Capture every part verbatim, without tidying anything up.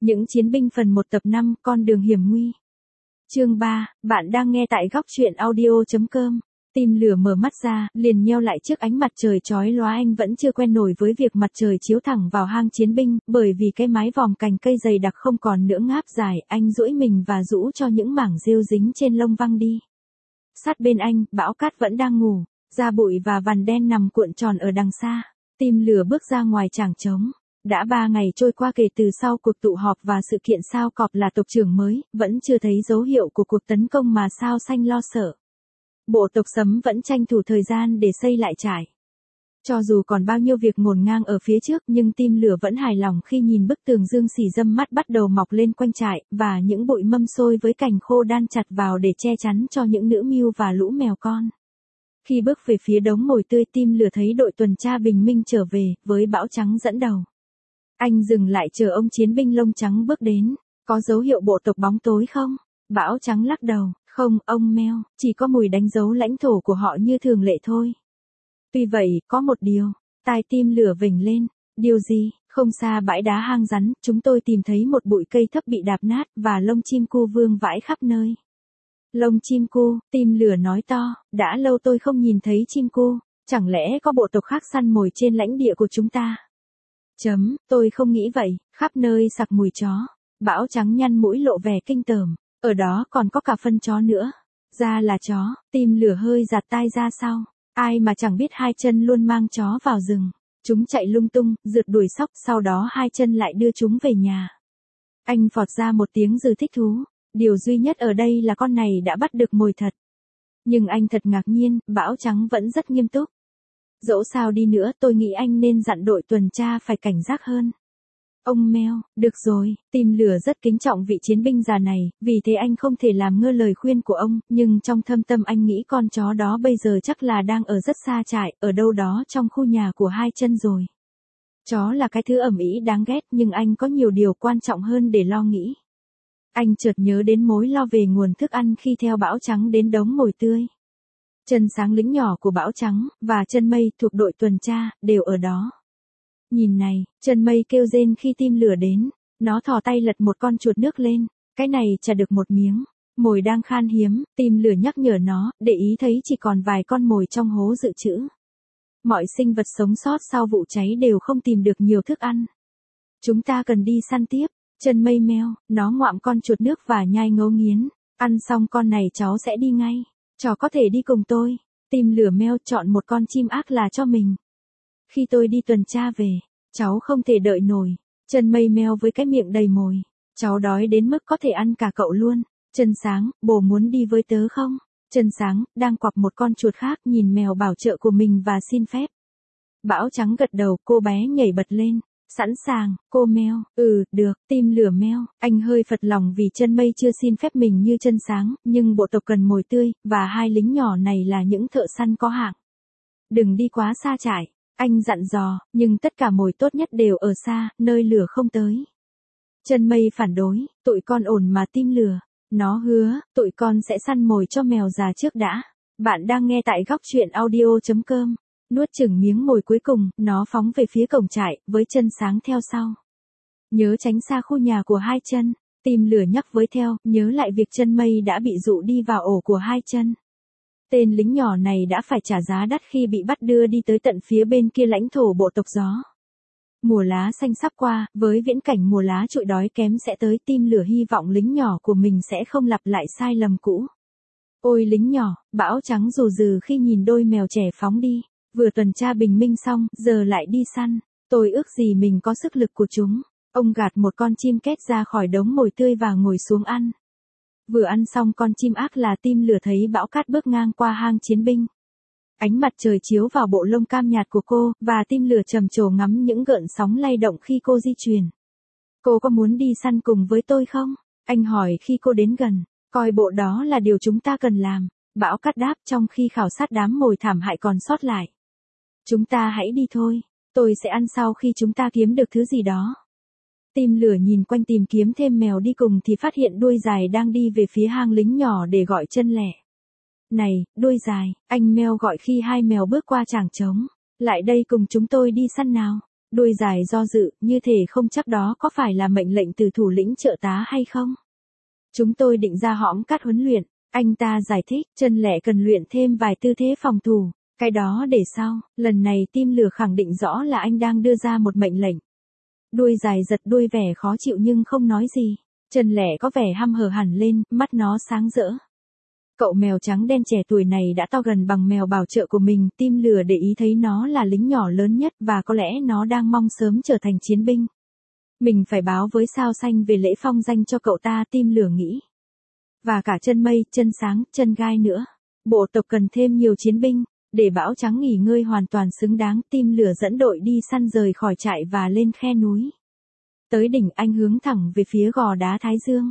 Những chiến binh phần một tập năm, con đường hiểm nguy. Chương ba, bạn đang nghe tại góc truyện audio chấm com. Tim lửa mở mắt ra, liền nheo lại trước ánh mặt trời chói lóa. Anh vẫn chưa quen nổi với việc mặt trời chiếu thẳng vào hang chiến binh, bởi vì cái mái vòm cành cây dày đặc không còn nữa ngáp dài. Anh duỗi mình và rũ cho những mảng rêu dính trên lông văng đi. Sát bên anh, bão cát vẫn đang ngủ, da bụi và vằn đen nằm cuộn tròn ở đằng xa. Tim lửa bước ra ngoài trảng trống. Đã ba ngày trôi qua kể từ sau cuộc tụ họp và sự kiện Sao Cọp là tộc trưởng mới, vẫn chưa thấy dấu hiệu của cuộc tấn công mà Sao Xanh lo sợ. Bộ tộc Sấm vẫn tranh thủ thời gian để xây lại trại. Cho dù còn bao nhiêu việc ngổn ngang ở phía trước, nhưng Tim lửa vẫn hài lòng khi nhìn bức tường dương xỉ râm mắt bắt đầu mọc lên quanh trại, và những bụi mâm xôi với cành khô đan chặt vào để che chắn cho những nữ mưu và lũ mèo con. Khi bước về phía đống mồi tươi, Tim lửa thấy đội tuần tra bình minh trở về, với Bão Trắng dẫn đầu. Anh dừng lại chờ ông chiến binh lông trắng bước đến. Có dấu hiệu bộ tộc bóng tối không? Bão Trắng lắc đầu. Không, ông Meo, chỉ có mùi đánh dấu lãnh thổ của họ như thường lệ thôi. Tuy vậy, có một điều. Tai Tim lửa vểnh lên. Điều gì? Không xa bãi đá hang rắn, chúng tôi tìm thấy một bụi cây thấp bị đạp nát, và lông chim cu vương vãi khắp nơi. Lông chim cu, Tim lửa nói to. Đã lâu tôi không nhìn thấy chim cu. Chẳng lẽ có bộ tộc khác săn mồi trên lãnh địa của chúng ta? Chấm, tôi không nghĩ vậy, khắp nơi sặc mùi chó. Bão Trắng nhăn mũi lộ vẻ kinh tởm. Ở đó còn có cả phân chó nữa. Ra là chó. Tim lửa hơi giạt tai ra sau. Ai mà chẳng biết Hai Chân luôn mang chó vào rừng. Chúng chạy lung tung, rượt đuổi sóc, sau đó Hai Chân lại đưa chúng về nhà. Anh phọt ra một tiếng dư thích thú. Điều duy nhất ở đây là con này đã bắt được mồi thật. Nhưng anh thật ngạc nhiên, Bão Trắng vẫn rất nghiêm túc. Dẫu sao đi nữa, tôi nghĩ anh nên dặn đội tuần tra phải cảnh giác hơn. Ông Meo, được rồi. Tim lửa rất kính trọng vị chiến binh già này, vì thế anh không thể làm ngơ lời khuyên của ông, nhưng trong thâm tâm anh nghĩ con chó đó bây giờ chắc là đang ở rất xa trại, ở đâu đó trong khu nhà của Hai Chân rồi. Chó là cái thứ ẩm ĩ đáng ghét, nhưng anh có nhiều điều quan trọng hơn để lo nghĩ. Anh chợt nhớ đến mối lo về nguồn thức ăn khi theo Bão Trắng đến đống mồi tươi. Chân Sáng lính nhỏ của Bão Trắng, và Chân Mây thuộc đội tuần tra, đều ở đó. Nhìn này, Chân Mây kêu rên khi Tim lửa đến. Nó thò tay lật một con chuột nước lên. Cái này chả được một miếng. Mồi đang khan hiếm, Tim lửa nhắc nhở nó, để ý thấy chỉ còn vài con mồi trong hố dự trữ. Mọi sinh vật sống sót sau vụ cháy đều không tìm được nhiều thức ăn. Chúng ta cần đi săn tiếp. Chân Mây meo, nó ngoạm con chuột nước và nhai ngấu nghiến. Ăn xong con này cháu sẽ đi ngay. Chó có thể đi cùng tôi. Tim lửa meo chọn một con chim ác là cho mình. Khi tôi đi tuần tra về, cháu không thể đợi nổi. Chân Mây meo với cái miệng đầy mồi. Cháu đói đến mức có thể ăn cả cậu luôn. Chân Sáng, bồ muốn đi với tớ không? Chân Sáng, đang quặp một con chuột khác, nhìn mèo bảo trợ của mình và xin phép. Bão Trắng gật đầu, cô bé nhảy bật lên. Sẵn sàng, cô Meo. Ừ, được. Tim lửa meo. Anh hơi phật lòng vì Chân Mây chưa xin phép mình như Chân Sáng, nhưng bộ tộc cần mồi tươi, và hai lính nhỏ này là những thợ săn có hạng. Đừng đi quá xa trại. Anh dặn dò, nhưng tất cả mồi tốt nhất đều ở xa, nơi lửa không tới. Chân Mây phản đối, tụi con ổn mà Tim lửa. Nó hứa, tụi con sẽ săn mồi cho mèo già trước đã. Bạn đang nghe tại góc truyện audio chấm com. Nuốt chửng miếng mồi cuối cùng, nó phóng về phía cổng trại, với Chân Sáng theo sau. Nhớ tránh xa khu nhà của Hai Chân. Tim lửa nhắc với theo, nhớ lại việc Chân Mây đã bị dụ đi vào ổ của Hai Chân. Tên lính nhỏ này đã phải trả giá đắt khi bị bắt đưa đi tới tận phía bên kia lãnh thổ bộ tộc gió. Mùa lá xanh sắp qua, với viễn cảnh mùa lá trụi đói kém sẽ tới. Tim lửa hy vọng lính nhỏ của mình sẽ không lặp lại sai lầm cũ. Ôi lính nhỏ, Bão Trắng rù rừ khi nhìn đôi mèo trẻ phóng đi. Vừa tuần tra bình minh xong, giờ lại đi săn. Tôi ước gì mình có sức lực của chúng. Ông gạt một con chim két ra khỏi đống mồi tươi và ngồi xuống ăn. Vừa ăn xong con chim ác là Tim lửa thấy Bão Cát bước ngang qua hang chiến binh. Ánh mặt trời chiếu vào bộ lông cam nhạt của cô, và Tim lửa trầm trồ ngắm những gợn sóng lay động khi cô di chuyển. Cô có muốn đi săn cùng với tôi không? Anh hỏi khi cô đến gần. Coi bộ đó là điều chúng ta cần làm. Bão Cát đáp trong khi khảo sát đám mồi thảm hại còn sót lại. Chúng ta hãy đi thôi. Tôi sẽ ăn sau khi chúng ta kiếm được thứ gì đó. Tim lửa nhìn quanh tìm kiếm thêm mèo đi cùng thì phát hiện Đuôi Dài đang đi về phía hang lính nhỏ để gọi Chân Lẻ. Này, Đuôi Dài, anh Meo gọi khi hai mèo bước qua trảng trống. Lại đây cùng chúng tôi đi săn nào. Đuôi dài do dự, như thể không chắc đó có phải là mệnh lệnh từ thủ lĩnh trợ tá hay không. Chúng tôi định ra hõm cát huấn luyện, anh ta giải thích, chân lẻ cần luyện thêm vài tư thế phòng thủ, cái đó để sau, lần này Tim Lửa khẳng định rõ là anh đang đưa ra một mệnh lệnh. Đuôi dài giật đuôi vẻ khó chịu nhưng không nói gì, chân lẻ có vẻ hăm hở hẳn lên, mắt nó sáng rỡ. Cậu mèo trắng đen trẻ tuổi này đã to gần bằng mèo bảo trợ của mình, Tim Lửa để ý thấy nó là lính nhỏ lớn nhất và có lẽ nó đang mong sớm trở thành chiến binh. Mình phải báo với Sao Xanh về lễ phong danh cho cậu ta, Tim Lửa nghĩ. Và cả Chân Mây, Chân Sáng, Chân Gai nữa. Bộ tộc cần thêm nhiều chiến binh, để Bão Trắng nghỉ ngơi hoàn toàn xứng đáng, Tim Lửa dẫn đội đi săn rời khỏi trại và lên khe núi. Tới đỉnh anh hướng thẳng về phía gò đá Thái Dương.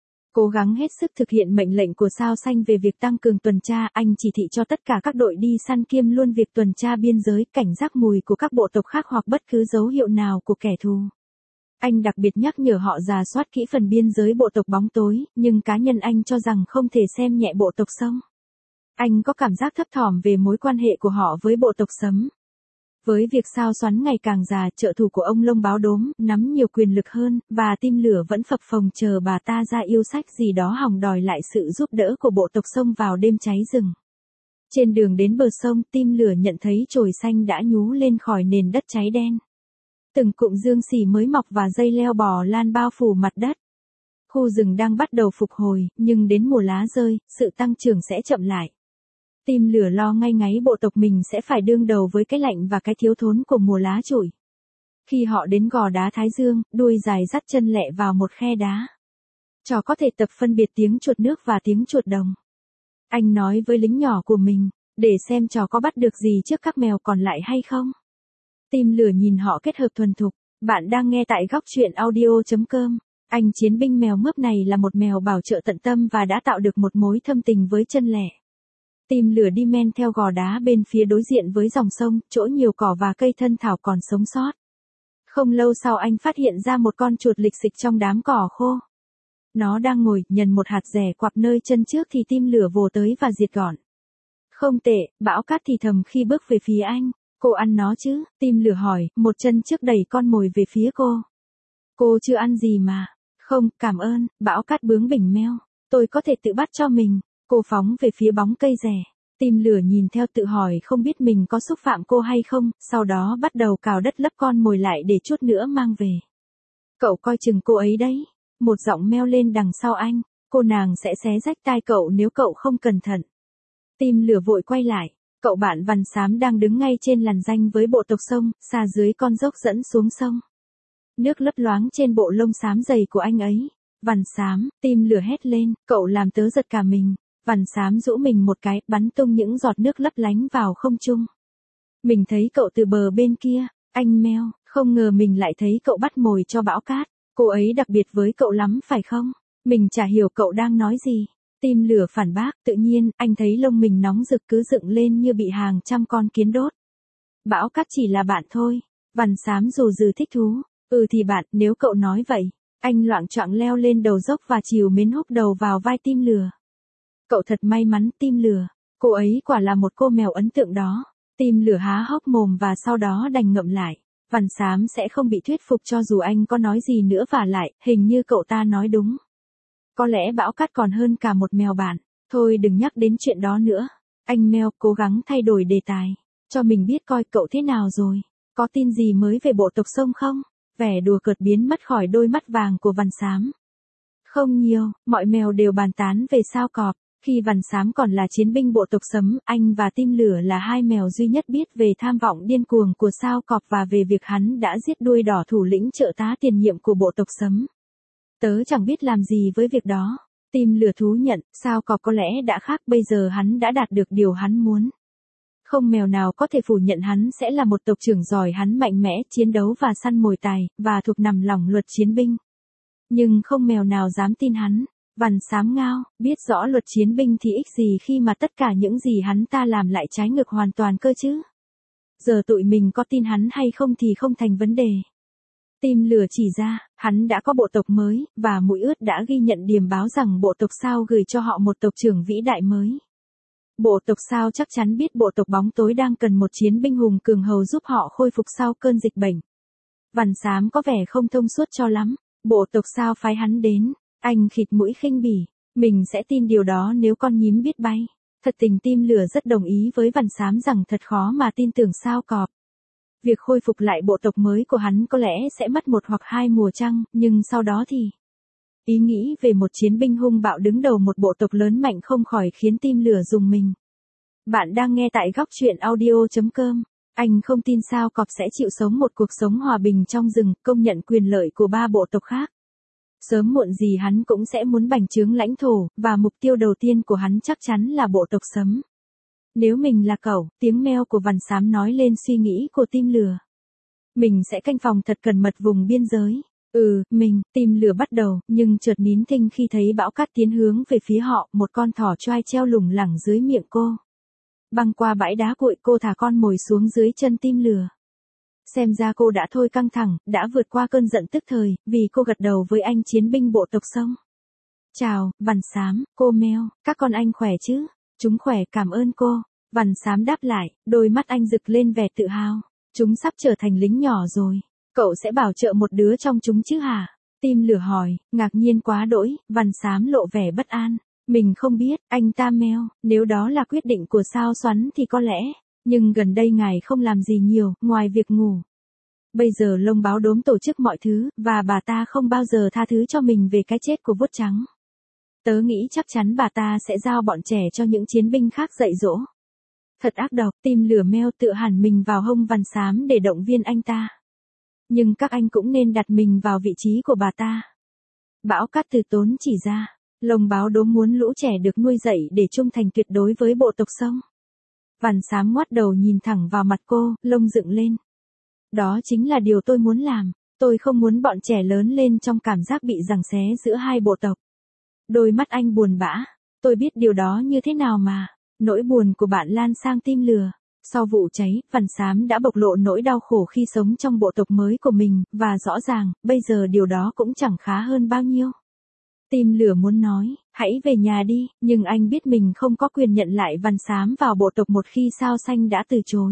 Cố gắng hết sức thực hiện mệnh lệnh của Sao Xanh về việc tăng cường tuần tra, anh chỉ thị cho tất cả các đội đi săn kiêm luôn việc tuần tra biên giới, cảnh giác mùi của các bộ tộc khác hoặc bất cứ dấu hiệu nào của kẻ thù. Anh đặc biệt nhắc nhở họ rà soát kỹ phần biên giới bộ tộc bóng tối, nhưng cá nhân anh cho rằng không thể xem nhẹ bộ tộc Sông. Anh có cảm giác thấp thỏm về mối quan hệ của họ với bộ tộc Sấm. Với việc Sao Xoắn ngày càng già, trợ thủ của ông Lông Báo Đốm, nắm nhiều quyền lực hơn, và Tim Lửa vẫn phập phồng chờ bà ta ra yêu sách gì đó hòng đòi lại sự giúp đỡ của bộ tộc Sông vào đêm cháy rừng. Trên đường đến bờ sông, Tim Lửa nhận thấy chồi xanh đã nhú lên khỏi nền đất cháy đen. Từng cụm dương xỉ mới mọc và dây leo bò lan bao phủ mặt đất. Khu rừng đang bắt đầu phục hồi, nhưng đến mùa lá rơi, sự tăng trưởng sẽ chậm lại. Tim Lửa lo ngay ngáy bộ tộc mình sẽ phải đương đầu với cái lạnh và cái thiếu thốn của mùa lá trụi. Khi họ đến gò đá Thái Dương, đuôi dài dắt chân lẹ vào một khe đá. Trò có thể tập phân biệt tiếng chuột nước và tiếng chuột đồng. Anh nói với lính nhỏ của mình, để xem trò có bắt được gì trước các mèo còn lại hay không. Tim Lửa nhìn họ kết hợp thuần thục. Bạn đang nghe tại góc truyện audio chấm com. Anh chiến binh mèo mướp này là một mèo bảo trợ tận tâm và đã tạo được một mối thâm tình với chân lẻ. Tim Lửa đi men theo gò đá bên phía đối diện với dòng sông, chỗ nhiều cỏ và cây thân thảo còn sống sót. Không lâu sau anh phát hiện ra một con chuột lịch xịch trong đám cỏ khô. Nó đang ngồi, nhần một hạt dẻ quặp nơi chân trước thì Tim Lửa vồ tới và diệt gọn. Không tệ, Bão Cát thì thầm khi bước về phía anh. Cô ăn nó chứ? Tim Lửa hỏi, một chân trước đẩy con mồi về phía cô. Cô chưa ăn gì mà. Không, cảm ơn, Bão Cát bướng bỉnh meo. Tôi có thể tự bắt cho mình. Cô phóng về phía bóng cây rẻ. Tim Lửa nhìn theo tự hỏi không biết mình có xúc phạm cô hay không, sau đó bắt đầu cào đất lấp con mồi lại để chút nữa mang về. Cậu coi chừng cô ấy đấy. Một giọng meo lên đằng sau anh. Cô nàng sẽ xé rách tai cậu nếu cậu không cẩn thận. Tim Lửa vội quay lại. Cậu bạn Vằn Xám đang đứng ngay trên làn ranh với bộ tộc Sông, xa dưới con dốc dẫn xuống sông. Nước lấp loáng trên bộ lông xám dày của anh ấy. Vằn Xám, Tim Lửa hét lên, cậu làm tớ giật cả mình. Vằn Xám rũ mình một cái, bắn tung những giọt nước lấp lánh vào không trung. Mình thấy cậu từ bờ bên kia, anh meo, không ngờ mình lại thấy cậu bắt mồi cho Bão Cát. Cô ấy đặc biệt với cậu lắm phải không? Mình chả hiểu cậu đang nói gì. Tim Lửa phản bác, tự nhiên, anh thấy lông mình nóng rực cứ dựng lên như bị hàng trăm con kiến đốt. Bão Cát chỉ là bạn thôi. Vằn Xám dù dừ thích thú. Ừ thì bạn, nếu cậu nói vậy. Anh loạng choạng leo lên đầu dốc và trìu mến húc đầu vào vai Tim Lửa. Cậu thật may mắn, Tim Lửa. Cô ấy quả là một cô mèo ấn tượng đó. Tim Lửa há hốc mồm và sau đó đành ngậm lại. Vằn Xám sẽ không bị thuyết phục cho dù anh có nói gì nữa, và lại, hình như cậu ta nói đúng. Có lẽ Bão Cát còn hơn cả một mèo bạn. Thôi đừng nhắc đến chuyện đó nữa. Anh meo cố gắng thay đổi đề tài. Cho mình biết coi cậu thế nào rồi. Có tin gì mới về bộ tộc Sông không? Vẻ đùa cợt biến mất khỏi đôi mắt vàng của Vằn Xám. Không nhiều, mọi mèo đều bàn tán về Sao Cọp. Khi Vằn Xám còn là chiến binh bộ tộc Sấm, anh và Tim Lửa là hai mèo duy nhất biết về tham vọng điên cuồng của Sao Cọp và về việc hắn đã giết đuôi đỏ thủ lĩnh trợ tá tiền nhiệm của bộ tộc Sấm. Tớ chẳng biết làm gì với việc đó. Tim Lửa thú nhận, Sao Cọp có lẽ đã khác, bây giờ hắn đã đạt được điều hắn muốn. Không mèo nào có thể phủ nhận hắn sẽ là một tộc trưởng giỏi, hắn mạnh mẽ, chiến đấu và săn mồi tài, và thuộc nằm lòng luật chiến binh. Nhưng không mèo nào dám tin hắn. Vằn Xám ngao, biết rõ luật chiến binh thì ích gì khi mà tất cả những gì hắn ta làm lại trái ngược hoàn toàn cơ chứ. Giờ tụi mình có tin hắn hay không thì không thành vấn đề. Tim Lửa chỉ ra, hắn đã có bộ tộc mới, và Mũi Ướt đã ghi nhận điềm báo rằng bộ tộc Sao gửi cho họ một tộc trưởng vĩ đại mới. Bộ tộc Sao chắc chắn biết bộ tộc Bóng Tối đang cần một chiến binh hùng cường hầu giúp họ khôi phục sau cơn dịch bệnh. Vằn Xám có vẻ không thông suốt cho lắm, bộ tộc sao phái hắn đến, anh khịt mũi khinh bỉ, mình sẽ tin điều đó nếu con nhím biết bay. Thật tình Tim Lửa rất đồng ý với Vằn Xám rằng thật khó mà tin tưởng sao cọp. Việc khôi phục lại bộ tộc mới của hắn có lẽ sẽ mất một hoặc hai mùa trăng, nhưng sau đó thì... Ý nghĩ về một chiến binh hung bạo đứng đầu một bộ tộc lớn mạnh không khỏi khiến Tim Lửa rùng mình. Bạn đang nghe tại góc truyện audio chấm com. Anh không tin sao cọp sẽ chịu sống một cuộc sống hòa bình trong rừng, công nhận quyền lợi của ba bộ tộc khác. Sớm muộn gì hắn cũng sẽ muốn bành trướng lãnh thổ, và mục tiêu đầu tiên của hắn chắc chắn là bộ tộc Sấm. Nếu mình là cẩu, tiếng meo của Vằn Xám nói lên suy nghĩ của Tim Lửa. Mình sẽ canh phòng thật cẩn mật vùng biên giới. Ừ, mình, Tim Lửa bắt đầu, nhưng chợt nín thinh khi thấy bão cát tiến hướng về phía họ, một con thỏ choai treo lủng lẳng dưới miệng cô. Băng qua bãi đá cuội cô thả con mồi xuống dưới chân Tim Lửa. Xem ra cô đã thôi căng thẳng, đã vượt qua cơn giận tức thời, vì cô gật đầu với anh chiến binh bộ tộc Sông. Chào, Vằn Xám, cô meo, các con anh khỏe chứ? Chúng khỏe, cảm ơn cô. Vằn Xám đáp lại, đôi mắt anh rực lên vẻ tự hào. Chúng sắp trở thành lính nhỏ rồi. Cậu sẽ bảo trợ một đứa trong chúng chứ hả? Tim Lửa hỏi, ngạc nhiên quá đỗi, Vằn Xám lộ vẻ bất an. Mình không biết, anh ta meo, nếu đó là quyết định của Sao Xoắn thì có lẽ, nhưng gần đây ngài không làm gì nhiều, ngoài việc ngủ. Bây giờ Lông Báo Đốm tổ chức mọi thứ, và bà ta không bao giờ tha thứ cho mình về cái chết của Vuốt Trắng. Tớ nghĩ chắc chắn bà ta sẽ giao bọn trẻ cho những chiến binh khác dạy dỗ. Thật ác độc, Tim Lửa meo tự hẳn mình vào hông Vằn Xám để động viên anh ta. Nhưng các anh cũng nên đặt mình vào vị trí của bà ta. Bão Cát từ tốn chỉ ra. Lông Báo Đốm muốn lũ trẻ được nuôi dạy để trung thành tuyệt đối với bộ tộc Sông. Vằn Xám ngoắt đầu nhìn thẳng vào mặt cô, lông dựng lên. Đó chính là điều tôi muốn làm. Tôi không muốn bọn trẻ lớn lên trong cảm giác bị giằng xé giữa hai bộ tộc. Đôi mắt anh buồn bã. Tôi biết điều đó như thế nào mà. Nỗi buồn của bạn lan sang Tim Lửa. Sau vụ cháy, Vằn Xám đã bộc lộ nỗi đau khổ khi sống trong bộ tộc mới của mình, và rõ ràng, bây giờ điều đó cũng chẳng khá hơn bao nhiêu. Tim Lửa muốn nói, hãy về nhà đi, nhưng anh biết mình không có quyền nhận lại Vằn Xám vào bộ tộc một khi Sao Xanh đã từ chối.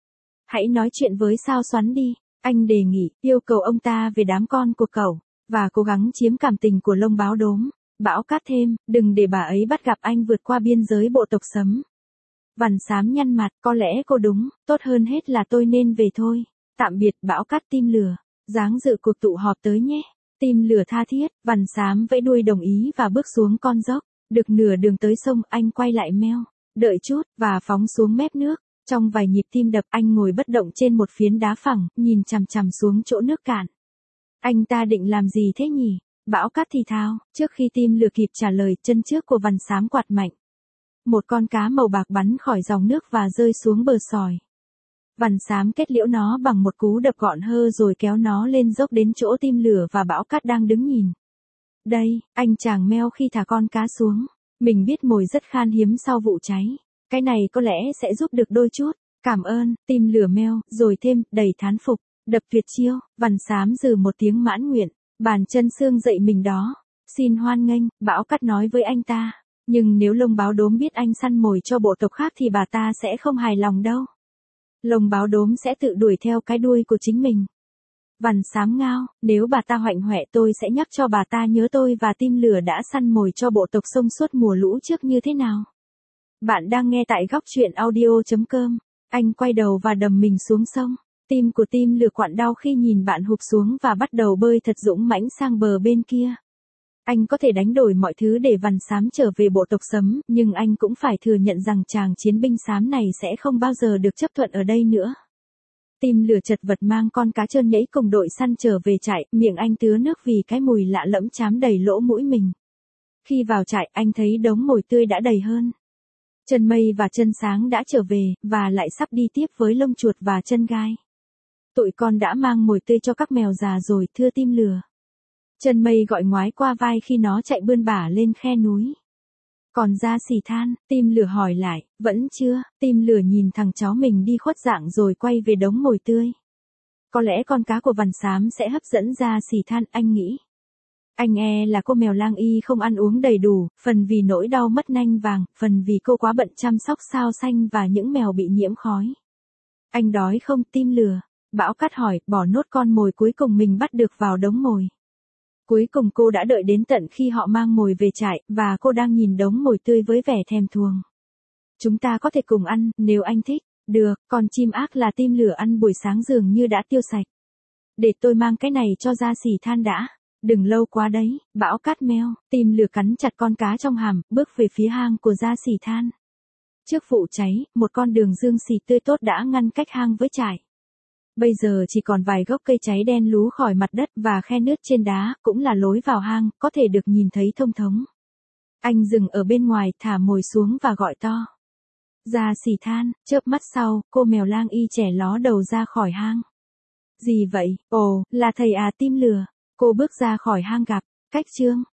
Hãy nói chuyện với Sao Xoắn đi, anh đề nghị, yêu cầu ông ta về đám con của cậu, và cố gắng chiếm cảm tình của Lông Báo Đốm. Bão Cát thêm, đừng để bà ấy bắt gặp anh vượt qua biên giới bộ tộc Sấm. Vằn Xám nhăn mặt, có lẽ cô đúng, tốt hơn hết là tôi nên về thôi. Tạm biệt Bão Cát. Tim Lửa, dáng dự cuộc tụ họp tới nhé. Tim Lửa tha thiết, Vằn Xám vẫy đuôi đồng ý và bước xuống con dốc. Được nửa đường tới sông, anh quay lại meo, đợi chút, và phóng xuống mép nước. Trong vài nhịp tim đập, anh ngồi bất động trên một phiến đá phẳng, nhìn chằm chằm xuống chỗ nước cạn. Anh ta định làm gì thế nhỉ? Bão Cát thì thào, trước khi Tim Lửa kịp trả lời, chân trước của Vằn Xám quạt mạnh. Một con cá màu bạc bắn khỏi dòng nước và rơi xuống bờ sỏi. Vằn Xám kết liễu nó bằng một cú đập gọn hơ rồi kéo nó lên dốc đến chỗ Tim Lửa và Bão Cát đang đứng nhìn. Đây, anh chàng meo khi thả con cá xuống. Mình biết mồi rất khan hiếm sau vụ cháy. Cái này có lẽ sẽ giúp được đôi chút. Cảm ơn, Tim Lửa meo, rồi thêm, đầy thán phục. Đập tuyệt chiêu, Vằn Xám dừ một tiếng mãn nguyện. Bàn chân xương dậy mình đó. Xin hoan nghênh, Bão Cát nói với anh ta. Nhưng nếu Lông Báo Đốm biết anh săn mồi cho bộ tộc khác thì bà ta sẽ không hài lòng đâu. Lông Báo Đốm sẽ tự đuổi theo cái đuôi của chính mình. Vằn Xám ngao, nếu bà ta hoạnh hoẹ tôi sẽ nhắc cho bà ta nhớ tôi và Tim Lửa đã săn mồi cho bộ tộc Sông suốt mùa lũ trước như thế nào. Bạn đang nghe tại góc truyện audio chấm com. Anh quay đầu và đầm mình xuống sông. Tim của Tim Lửa quặn đau khi nhìn bạn hụp xuống và bắt đầu bơi thật dũng mãnh sang bờ bên kia. Anh có thể đánh đổi mọi thứ để Vằn Xám trở về bộ tộc Sấm, nhưng anh cũng phải thừa nhận rằng chàng chiến binh xám này sẽ không bao giờ được chấp thuận ở đây nữa. Tim Lửa chật vật mang con cá trơn nhẫy cùng đội săn trở về trại, miệng anh tứa nước vì cái mùi lạ lẫm chám đầy lỗ mũi mình. Khi vào trại, anh thấy đống mồi tươi đã đầy hơn. Chân Mây và Chân Sáng đã trở về, và lại sắp đi tiếp với Lông Chuột và Chân Gai. Tụi con đã mang mồi tươi cho các mèo già rồi, thưa Tim Lửa. Chân Mây gọi ngoái qua vai khi nó chạy bươn bả lên khe núi. Còn Ra Xỉ Than, Tim Lửa hỏi lại, vẫn chưa? Tim Lửa nhìn thằng cháu mình đi khuất dạng rồi quay về đống mồi tươi. Có lẽ con cá của Vằn Xám sẽ hấp dẫn Ra Xỉ Than, anh nghĩ. Anh e là cô mèo lang y không ăn uống đầy đủ, phần vì nỗi đau mất nanh vàng, phần vì cô quá bận chăm sóc Sao Xanh và những mèo bị nhiễm khói. Anh đói không? Tim Lửa. Bão Cát hỏi, bỏ nốt con mồi cuối cùng mình bắt được vào đống mồi. Cuối cùng cô đã đợi đến tận khi họ mang mồi về trại, và cô đang nhìn đống mồi tươi với vẻ thèm thuồng. Chúng ta có thể cùng ăn, nếu anh thích. Được, còn chim ác là tim lửa ăn buổi sáng dường như đã tiêu sạch. Để tôi mang cái này cho Gia Sỉ Than đã. Đừng lâu quá đấy, Bão Cát meo, tim lửa cắn chặt con cá trong hàm, bước về phía hang của Gia Sỉ Than. Trước vụ cháy, một con đường dương xì tươi tốt đã ngăn cách hang với trại. Bây giờ chỉ còn vài gốc cây cháy đen lú khỏi mặt đất và khe nứt trên đá, cũng là lối vào hang, có thể được nhìn thấy thông thống. Anh dừng ở bên ngoài, thả mồi xuống và gọi to. Gia Sỉ Than, chớp mắt sau, cô mèo lang y trẻ ló đầu ra khỏi hang. Gì vậy? Ồ, là thầy à tim lửa. Cô bước ra khỏi hang gặp, cách chương.